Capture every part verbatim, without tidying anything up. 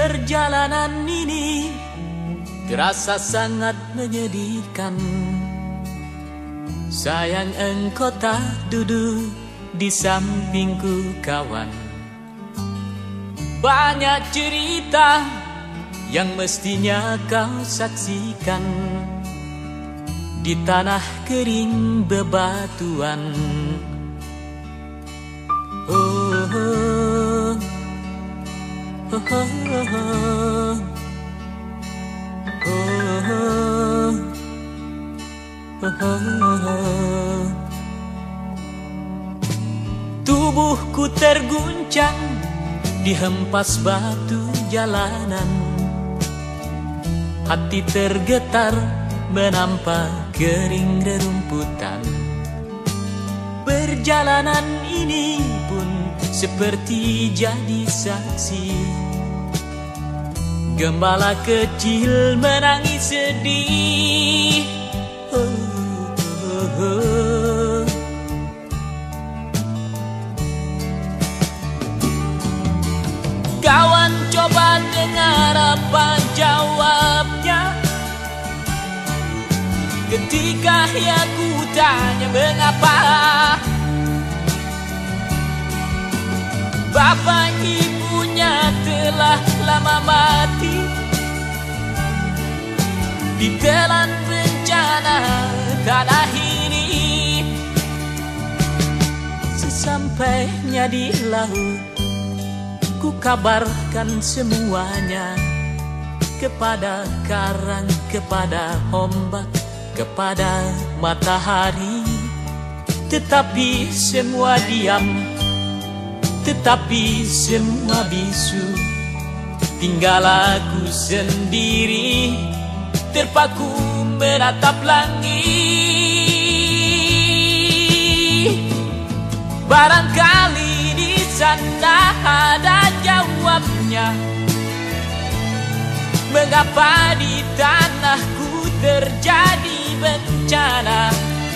Perjalanan ini terasa sangat menyedihkan. Sayang engkau tak duduk di sampingku kawan. Banyak cerita yang mestinya kau saksikan di tanah kering bebatuan. Oh, oh, oh, oh, oh, oh, oh, oh. Tubuhku terguncang dihempas batu jalanan. Hati tergetar menampak kering rerumputan. Perjalanan ini pun seperti jadi saksi. Gembala kecil menangis sedih. Oh, oh, oh. Kawan, coba dengar apa jawabnya ketika ia ku tanya mengapa bapak ibunya telah lama mati ditelan bencana tanah ini. Sesampainya di laut, ku kabarkan semuanya kepada karang, kepada ombak, kepada matahari. Tetapi semua diam, tetapi semua bisu. Tinggal aku sendiri terpaku menatap langit. Barangkali di sana ada jawabnya, mengapa di tanahku terjadi bencana.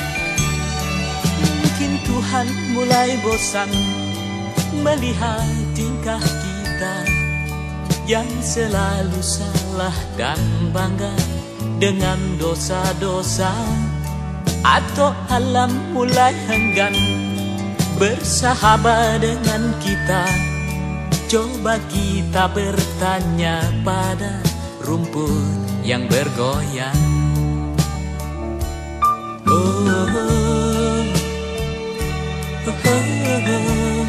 Mungkin Tuhan mulai bosan melihat tingkah kita yang selalu salah dan bangga dengan dosa-dosa. Atau alam mulai enggan bersahabat dengan kita. Coba kita bertanya pada rumput yang bergoyang. Oh, oh, oh, oh, oh.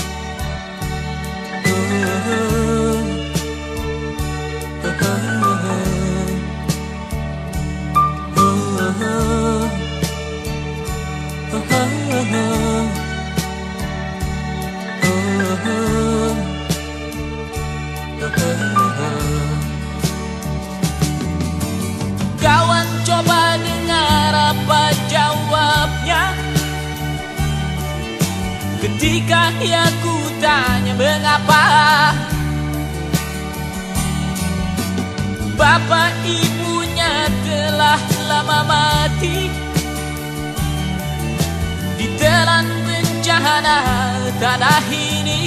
Kawan, coba dengar apa jawabnya ketika ia ku tanya mengapa bapak ibunya telah lama mati ditelan bencana tanah ini.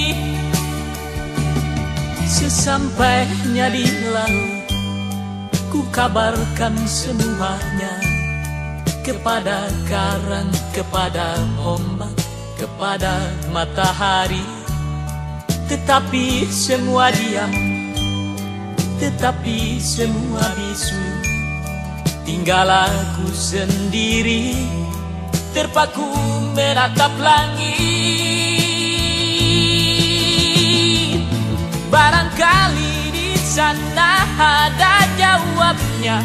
Sesampainya di laut, ku kabarkan semuanya kepada karang, kepada ombak, kepada matahari. Tetapi semua diam, tetapi semua bisu. Tinggal aku sendiri terpaku menatap langit. Barangkali di sana ada jawabnya,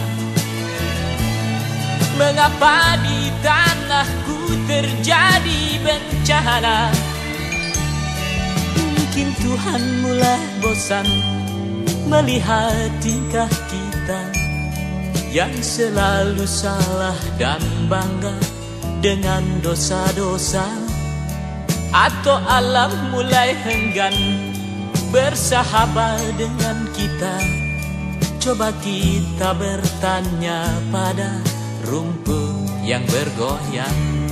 mengapa di tanahku terjadi bencana. Mungkin Tuhan mulai bosan melihat tingkah kita yang selalu salah dan bangga dengan dosa-dosa. Atau alam mulai enggan bersahabat dengan kita. Coba kita bertanya pada rumput yang bergoyang.